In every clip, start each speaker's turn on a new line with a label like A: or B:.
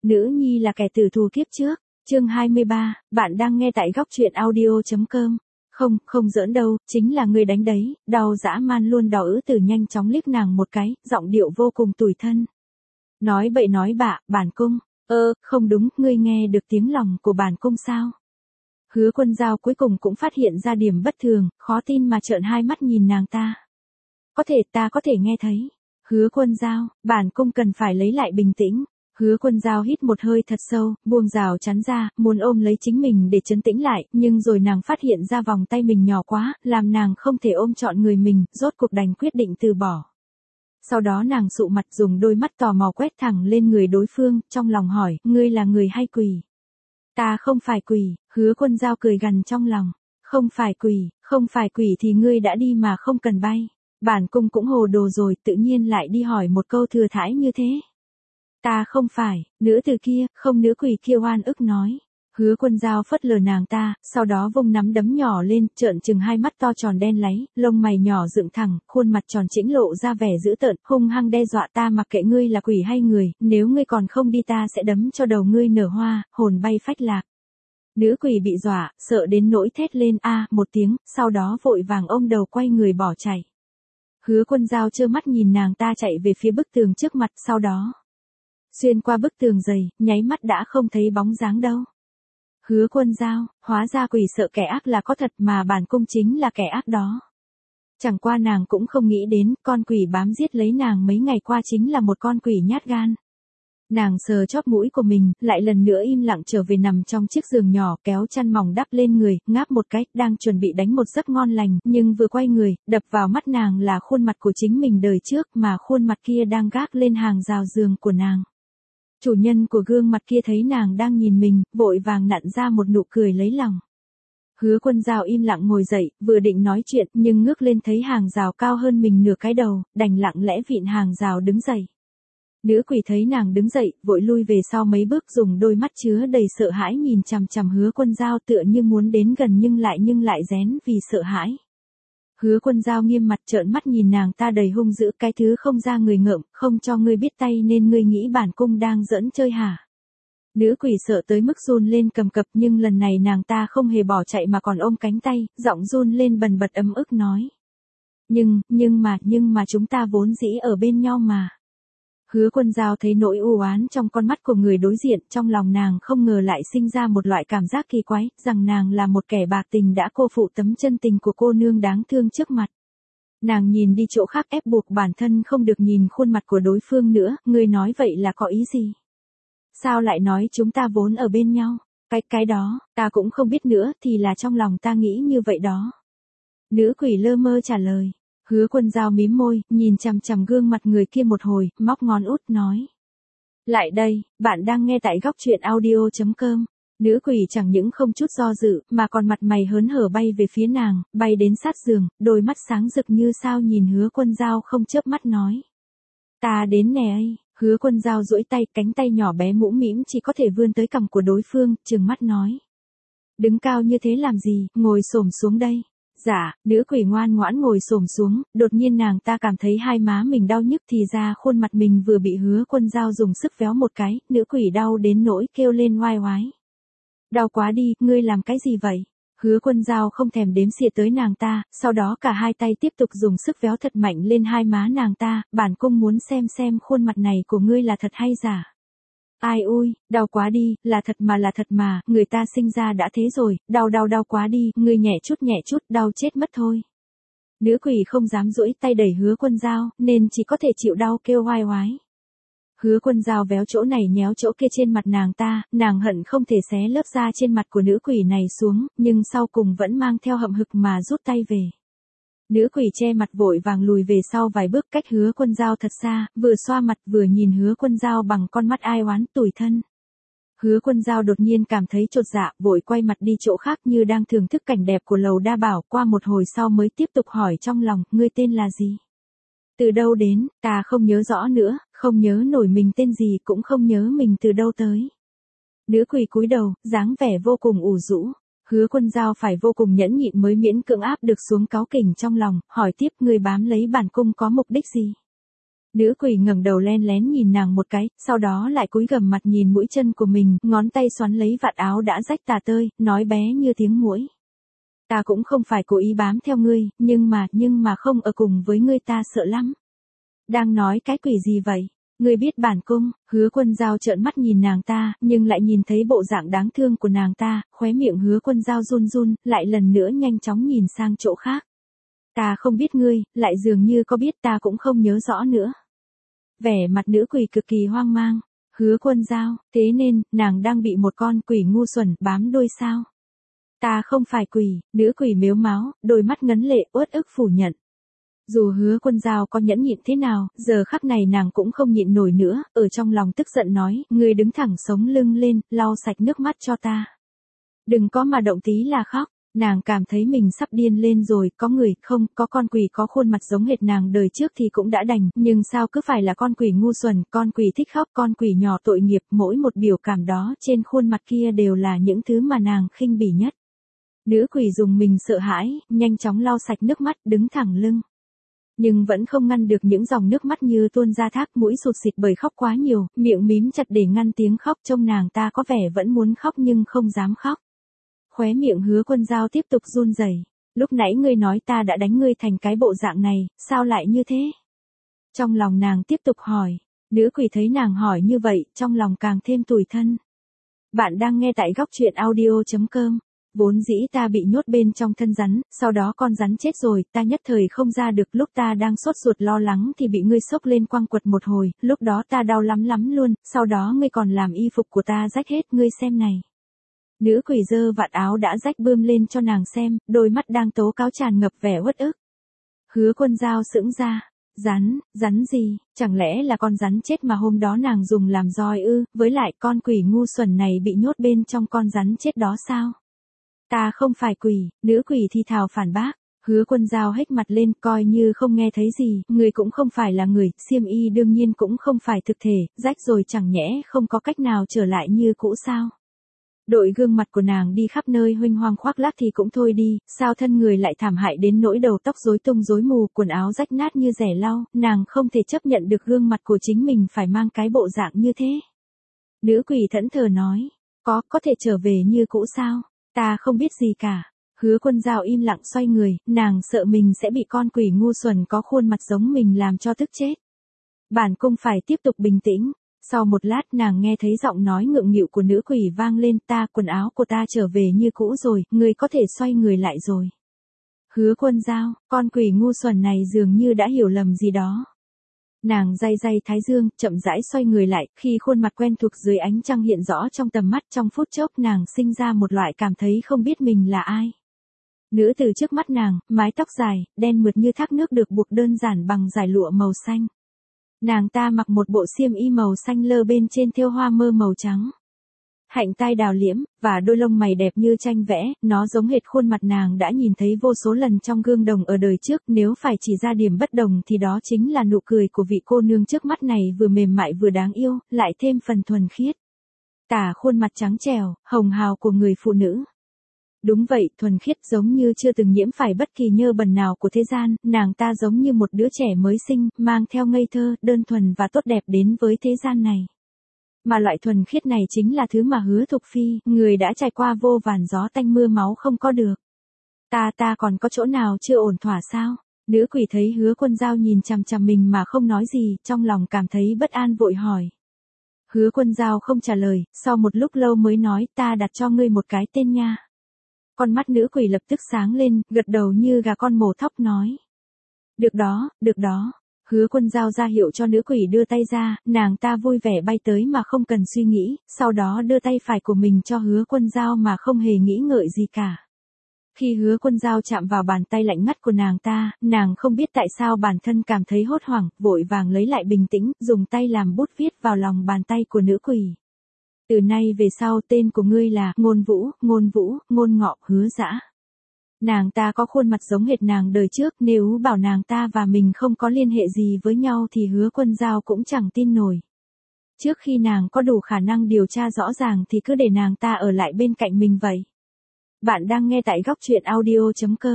A: Nữ nhi là kẻ tử thù kiếp trước. Chương 23, bạn đang nghe tại góc truyện audio.com. Không, không giỡn đâu, chính là ngươi đánh đấy. Đau dã man luôn. Đỏ ứ tử nhanh chóng liếc nàng một cái, giọng điệu vô cùng tủi thân. Nói bậy nói bạ, bản cung. Không đúng, ngươi nghe được tiếng lòng của bản cung sao? Hứa Quân Dao cuối cùng cũng phát hiện ra điểm bất thường, khó tin mà trợn hai mắt nhìn nàng ta. Ta có thể nghe thấy. Hứa Quân Dao, bản cung cần phải lấy lại bình tĩnh. Hứa Quân Dao hít một hơi thật sâu, buông rào chắn ra, muốn ôm lấy chính mình để trấn tĩnh lại, nhưng rồi nàng phát hiện ra vòng tay mình nhỏ quá, làm nàng không thể ôm trọn người mình, rốt cuộc đành quyết định từ bỏ. Sau đó nàng sụ mặt dùng đôi mắt tò mò quét thẳng lên người đối phương, trong lòng hỏi, ngươi là người hay quỷ? Ta không phải quỷ. Hứa Quân Dao cười gằn trong lòng. Không phải quỷ thì ngươi đã đi mà không cần bay. Bản cung cũng hồ đồ rồi, tự nhiên lại đi hỏi một câu thừa thãi như thế. Ta không phải, nữ quỷ kia oan ức nói. Hứa Quân Dao phất lờ nàng ta, sau đó vung nắm đấm nhỏ lên, trợn trừng hai mắt to tròn đen láy, lông mày nhỏ dựng thẳng, khuôn mặt tròn chỉnh lộ ra vẻ dữ tợn, hung hăng đe dọa ta mặc kệ ngươi là quỷ hay người, nếu ngươi còn không đi ta sẽ đấm cho đầu ngươi nở hoa, hồn bay phách lạc. Nữ quỷ bị dọa, sợ đến nỗi thét lên một tiếng, sau đó vội vàng ôm đầu quay người bỏ chạy. Hứa Quân Dao trơ mắt nhìn nàng ta chạy về phía bức tường trước mặt, sau đó xuyên qua bức tường dày, nháy mắt đã không thấy bóng dáng đâu. Hứa Quân Dao, hóa ra quỷ sợ kẻ ác là có thật mà bản cung chính là kẻ ác đó. Chẳng qua nàng cũng không nghĩ đến, con quỷ bám giết lấy nàng mấy ngày qua chính là một con quỷ nhát gan. Nàng sờ chóp mũi của mình, lại lần nữa im lặng trở về nằm trong chiếc giường nhỏ, kéo chăn mỏng đắp lên người, ngáp một cái, đang chuẩn bị đánh một giấc ngon lành, nhưng vừa quay người, đập vào mắt nàng là khuôn mặt của chính mình đời trước, mà khuôn mặt kia đang gác lên hàng rào giường của nàng. Chủ nhân của gương mặt kia thấy nàng đang nhìn mình, vội vàng nặn ra một nụ cười lấy lòng. Hứa Quân Dao im lặng ngồi dậy, vừa định nói chuyện, nhưng ngước lên thấy hàng rào cao hơn mình nửa cái đầu, đành lặng lẽ vịn hàng rào đứng dậy. Nữ quỷ thấy nàng đứng dậy, vội lui về sau mấy bước, dùng đôi mắt chứa đầy sợ hãi nhìn chằm chằm Hứa Quân Dao, tựa như muốn đến gần nhưng lại rén vì sợ hãi. Hứa Quân Dao nghiêm mặt trợn mắt nhìn nàng ta đầy hung dữ, cái thứ không ra người ngợm, không cho ngươi biết tay nên ngươi nghĩ bản cung đang giỡn chơi hả? Nữ quỷ sợ tới mức run lên cầm cập, nhưng lần này nàng ta không hề bỏ chạy mà còn ôm cánh tay, giọng run lên bần bật ấm ức nói. Nhưng mà chúng ta vốn dĩ ở bên nhau mà. Hứa Quân Dao thấy nỗi u oán trong con mắt của người đối diện, trong lòng nàng không ngờ lại sinh ra một loại cảm giác kỳ quái, rằng nàng là một kẻ bạc tình đã cô phụ tấm chân tình của cô nương đáng thương trước mặt. Nàng nhìn đi chỗ khác, ép buộc bản thân không được nhìn khuôn mặt của đối phương nữa, ngươi nói vậy là có ý gì? Sao lại nói chúng ta vốn ở bên nhau? Cái đó, ta cũng không biết nữa, thì là trong lòng ta nghĩ như vậy đó. Nữ quỷ lơ mơ trả lời. Hứa Quân Dao mím môi, nhìn chằm chằm gương mặt người kia một hồi, móc ngón út nói. Lại đây, bạn đang nghe tại góc truyện audio.com. Nữ quỷ chẳng những không chút do dự, mà còn mặt mày hớn hở bay về phía nàng, bay đến sát giường, đôi mắt sáng rực như sao nhìn Hứa Quân Dao không chớp mắt nói. Ta đến nè ấy. Hứa Quân Dao duỗi tay, cánh tay nhỏ bé mũm mĩm chỉ có thể vươn tới cằm của đối phương, trừng mắt nói. Đứng cao như thế làm gì, ngồi xổm xuống đây. Dạ, nữ quỷ ngoan ngoãn ngồi xổm xuống, đột nhiên nàng ta cảm thấy hai má mình đau nhức, thì ra khuôn mặt mình vừa bị Hứa Quân Dao dùng sức véo một cái, nữ quỷ đau đến nỗi kêu lên oai oái. Đau quá đi, ngươi làm cái gì vậy? Hứa Quân Dao không thèm đếm xỉa tới nàng ta, sau đó cả hai tay tiếp tục dùng sức véo thật mạnh lên hai má nàng ta, bản cung muốn xem khuôn mặt này của ngươi là thật hay giả. Ai ui, đau quá đi, là thật mà, người ta sinh ra đã thế rồi, đau quá đi, ngươi nhẹ chút, đau chết mất thôi. Nữ quỷ không dám duỗi tay đẩy Hứa Quân Dao, nên chỉ có thể chịu đau kêu oai oái. Hứa Quân Dao véo chỗ này nhéo chỗ kia trên mặt nàng ta, nàng hận không thể xé lớp da trên mặt của nữ quỷ này xuống, nhưng sau cùng vẫn mang theo hậm hực mà rút tay về. Nữ quỷ che mặt vội vàng lùi về sau vài bước cách Hứa Quân Dao thật xa, vừa xoa mặt vừa nhìn Hứa Quân Dao bằng con mắt ai oán tủi thân. Hứa Quân Dao đột nhiên cảm thấy chột dạ, vội quay mặt đi chỗ khác như đang thưởng thức cảnh đẹp của lầu đa bảo, qua một hồi sau mới tiếp tục hỏi trong lòng, ngươi tên là gì? Từ đâu đến, ta không nhớ rõ nữa, không nhớ nổi mình tên gì, cũng không nhớ mình từ đâu tới. Nữ quỷ cúi đầu, dáng vẻ vô cùng ủ rũ. Hứa Quân Dao phải vô cùng nhẫn nhịn mới miễn cưỡng áp được xuống cáu kỉnh trong lòng, hỏi tiếp, người bám lấy bản cung có mục đích gì? Nữ quỷ ngẩng đầu len lén nhìn nàng một cái, sau đó lại cúi gằm mặt nhìn mũi chân của mình, ngón tay xoắn lấy vạt áo đã rách tả tơi, nói bé như tiếng muỗi. Ta cũng không phải cố ý bám theo ngươi, nhưng mà không ở cùng với ngươi ta sợ lắm. Đang nói cái quỷ gì vậy? Ngươi biết bản cung? Hứa Quân Dao trợn mắt nhìn nàng ta, nhưng lại nhìn thấy bộ dạng đáng thương của nàng ta, khóe miệng Hứa Quân Dao run run, lại lần nữa nhanh chóng nhìn sang chỗ khác. Ta không biết ngươi, lại dường như có biết ta cũng không nhớ rõ nữa. Vẻ mặt nữ quỷ cực kỳ hoang mang. Hứa Quân Dao, thế nên, nàng đang bị một con quỷ ngu xuẩn bám đuôi sao? Ta không phải quỷ, nữ quỷ mếu máo, đôi mắt ngấn lệ uất ức phủ nhận. Dù Hứa Quân Dao có nhẫn nhịn thế nào, giờ khắc này nàng cũng không nhịn nổi nữa, ở trong lòng tức giận nói, ngươi đứng thẳng sống lưng lên, lau sạch nước mắt cho ta. Đừng có mà động tí là khóc. Nàng cảm thấy mình sắp điên lên rồi, có người, không, có con quỷ có khuôn mặt giống hệt nàng đời trước thì cũng đã đành, nhưng sao cứ phải là con quỷ ngu xuẩn, con quỷ thích khóc, con quỷ nhỏ tội nghiệp, mỗi một biểu cảm đó trên khuôn mặt kia đều là những thứ mà nàng khinh bỉ nhất. Nữ quỷ dùng mình sợ hãi, nhanh chóng lau sạch nước mắt, đứng thẳng lưng. Nhưng vẫn không ngăn được những dòng nước mắt như tuôn ra thác, mũi sụt sịt bởi khóc quá nhiều, miệng mím chặt để ngăn tiếng khóc, trông nàng ta có vẻ vẫn muốn khóc nhưng không dám khóc. Khóe miệng Hứa Quân Dao tiếp tục run rẩy. Lúc nãy ngươi nói ta đã đánh ngươi thành cái bộ dạng này, sao lại như thế? Trong lòng nàng tiếp tục hỏi. Nữ quỷ thấy nàng hỏi như vậy, trong lòng càng thêm tủi thân. Bạn đang nghe tại góc truyện audio.com. Vốn dĩ ta bị nhốt bên trong thân rắn, sau đó con rắn chết rồi, ta nhất thời không ra được, lúc ta đang sốt ruột lo lắng thì bị ngươi xốc lên quăng quật một hồi, lúc đó ta đau lắm lắm luôn, sau đó ngươi còn làm y phục của ta rách hết, ngươi xem này. Nữ quỷ giơ vạt áo đã rách bươm lên cho nàng xem, đôi mắt đang tố cáo tràn ngập vẻ uất ức. Hứa Quân Dao sững ra. Rắn gì, chẳng lẽ là con rắn chết mà hôm đó nàng dùng làm roi ư, với lại con quỷ ngu xuẩn này bị nhốt bên trong con rắn chết đó sao? Ta không phải quỷ, nữ quỷ thì thào phản bác. Hứa Quân Dao hếch mặt lên, coi như không nghe thấy gì, người cũng không phải là người, xiêm y đương nhiên cũng không phải thực thể, rách rồi chẳng nhẽ không có cách nào trở lại như cũ sao? Đội gương mặt của nàng đi khắp nơi huênh hoang khoác lác thì cũng thôi đi, sao thân người lại thảm hại đến nỗi đầu tóc rối tung rối mù, quần áo rách nát như rẻ lau, nàng không thể chấp nhận được gương mặt của chính mình phải mang cái bộ dạng như thế. Nữ quỷ thẫn thờ nói, có thể trở về như cũ sao? Ta không biết gì cả. Hứa Quân Dao im lặng xoay người, nàng sợ mình sẽ bị con quỷ ngu xuẩn có khuôn mặt giống mình làm cho tức chết. Bản cung phải tiếp tục bình tĩnh. Sau một lát nàng nghe thấy giọng nói ngượng nghịu của nữ quỷ vang lên, quần áo của ta trở về như cũ rồi, ngươi có thể xoay người lại rồi. Hứa Quân Dao, con quỷ ngu xuẩn này dường như đã hiểu lầm gì đó. Nàng day day thái dương, chậm rãi xoay người lại, khi khuôn mặt quen thuộc dưới ánh trăng hiện rõ trong tầm mắt, trong phút chốc nàng sinh ra một loại cảm thấy không biết mình là ai. Nữ từ trước mắt nàng, mái tóc dài, đen mượt như thác nước được buộc đơn giản bằng dải lụa màu xanh. Nàng ta mặc một bộ xiêm y màu xanh lơ bên trên thêu hoa mơ màu trắng. Hạnh tai đào liễm, và đôi lông mày đẹp như tranh vẽ, nó giống hệt khuôn mặt nàng đã nhìn thấy vô số lần trong gương đồng ở đời trước, nếu phải chỉ ra điểm bất đồng thì đó chính là nụ cười của vị cô nương trước mắt này vừa mềm mại vừa đáng yêu, lại thêm phần thuần khiết. Tả khuôn mặt trắng trẻo, hồng hào của người phụ nữ. Đúng vậy, thuần khiết giống như chưa từng nhiễm phải bất kỳ nhơ bẩn nào của thế gian, nàng ta giống như một đứa trẻ mới sinh, mang theo ngây thơ, đơn thuần và tốt đẹp đến với thế gian này. Mà loại thuần khiết này chính là thứ mà Hứa Thục Phi, người đã trải qua vô vàn gió tanh mưa máu không có được. Ta còn có chỗ nào chưa ổn thỏa sao? Nữ quỷ thấy Hứa Quân Dao nhìn chằm chằm mình mà không nói gì, trong lòng cảm thấy bất an vội hỏi. Hứa Quân Dao không trả lời, sau một lúc lâu mới nói, ta đặt cho ngươi một cái tên nha. Con mắt nữ quỷ lập tức sáng lên, gật đầu như gà con mổ thóc nói. Được đó. Hứa Quân Dao ra hiệu cho nữ quỷ đưa tay ra, nàng ta vui vẻ bay tới mà không cần suy nghĩ, sau đó đưa tay phải của mình cho Hứa Quân Dao mà không hề nghĩ ngợi gì cả. Khi Hứa Quân Dao chạm vào bàn tay lạnh ngắt của nàng ta, nàng không biết tại sao bản thân cảm thấy hốt hoảng, vội vàng lấy lại bình tĩnh, dùng tay làm bút viết vào lòng bàn tay của nữ quỷ. Từ nay về sau tên của ngươi là Ngôn Vũ, Ngôn Ngọ, Hứa Dã. Nàng ta có khuôn mặt giống hệt nàng đời trước, nếu bảo nàng ta và mình không có liên hệ gì với nhau thì Hứa Quân Dao cũng chẳng tin nổi. Trước khi nàng có đủ khả năng điều tra rõ ràng thì cứ để nàng ta ở lại bên cạnh mình vậy. Bạn đang nghe tại góc truyện audio.com.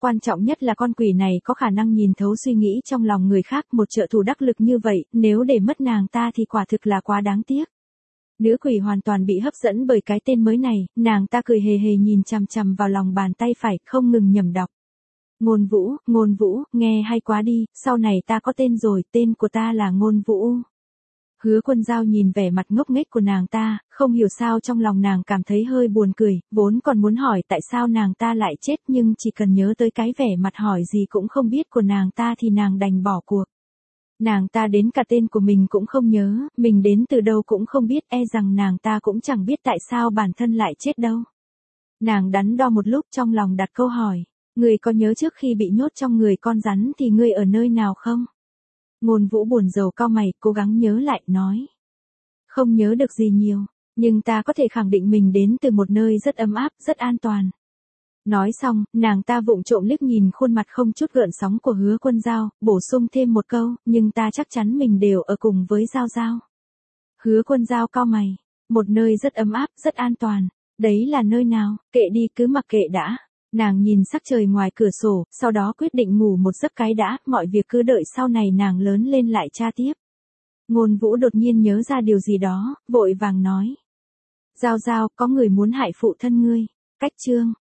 A: Quan trọng nhất là con quỷ này có khả năng nhìn thấu suy nghĩ trong lòng người khác, một trợ thủ đắc lực như vậy, nếu để mất nàng ta thì quả thực là quá đáng tiếc. Nữ quỷ hoàn toàn bị hấp dẫn bởi cái tên mới này, nàng ta cười hề hề nhìn chằm chằm vào lòng bàn tay phải, không ngừng nhẩm đọc. Ngôn Vũ, nghe hay quá đi, sau này ta có tên rồi, tên của ta là Ngôn Vũ. Hứa Quân Dao nhìn vẻ mặt ngốc nghếch của nàng ta, không hiểu sao trong lòng nàng cảm thấy hơi buồn cười, vốn còn muốn hỏi tại sao nàng ta lại chết, nhưng chỉ cần nhớ tới cái vẻ mặt hỏi gì cũng không biết của nàng ta thì nàng đành bỏ cuộc. Nàng ta đến cả tên của mình cũng không nhớ, mình đến từ đâu cũng không biết, e rằng nàng ta cũng chẳng biết tại sao bản thân lại chết đâu. Nàng đắn đo một lúc trong lòng đặt câu hỏi, ngươi có nhớ trước khi bị nhốt trong người con rắn thì ngươi ở nơi nào không? Ngôn Vũ buồn rầu cau mày, cố gắng nhớ lại, nói. Không nhớ được gì nhiều, nhưng ta có thể khẳng định mình đến từ một nơi rất ấm áp, rất an toàn. Nói xong, nàng ta vụng trộm liếc nhìn khuôn mặt không chút gợn sóng của Hứa Quân Dao, bổ sung thêm một câu, nhưng ta chắc chắn mình đều ở cùng với Giao Giao. Hứa Quân Dao cau mày, một nơi rất ấm áp, rất an toàn, đấy là nơi nào, kệ đi, cứ mặc kệ đã. Nàng nhìn sắc trời ngoài cửa sổ, sau đó quyết định ngủ một giấc cái đã, mọi việc cứ đợi sau này nàng lớn lên lại tra tiếp. Ngôn Vũ đột nhiên nhớ ra điều gì đó, vội vàng nói. Giao Giao, có người muốn hại phụ thân ngươi. Cách chương